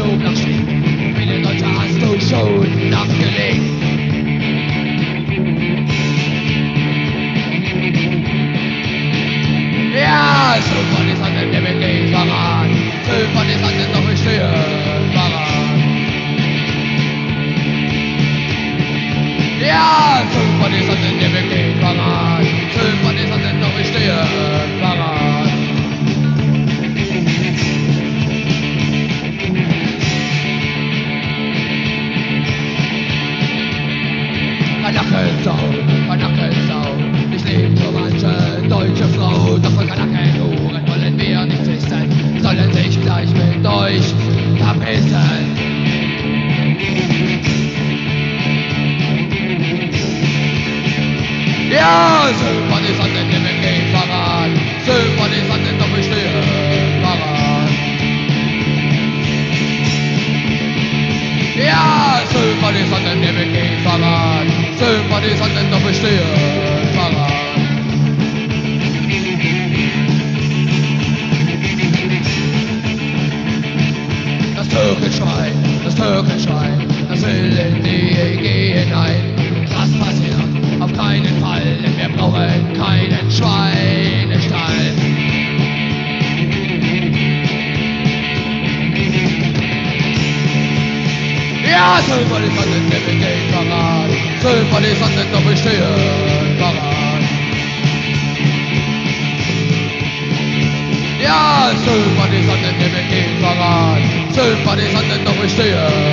flog nach Schweden. Viele Leute hast du schon nachgelegt. Ja, so von die Sonne, der mit dem Fahrrad. So von die Sonne, doch ich stehe Fahrrad. Ja, so von die Sonne, der mit dem Fahrrad. So von die Sonne, doch ich stehe Fahrrad. Kanackensau, ich lieb so manche deutsche Frau, doch von Kanackenhuren wollen wir nicht wissen, sollen sich gleich mit euch verpissen. Ja, so von die Sonne, nimm ich den Fahrrad, so von die Sonne, doch ich stehe Fahrrad. Ja, so von die Sonne, nimm ich den Fahrrad, so von die Sonne, doch ich stehe Fahrrad. Das Türkenschwein, das will in die EG hinein. Was passiert? Auf keinen Fall, denn wir brauchen keinen Schweinestall. Ja, so von die Sonne, nimm ich den Fahrrad, so von die Sonne, doch ich stehe Fahrrad. Ja, so von die Sonne, nimm ich den Fahrrad, so von die Sonne, doch ich stehe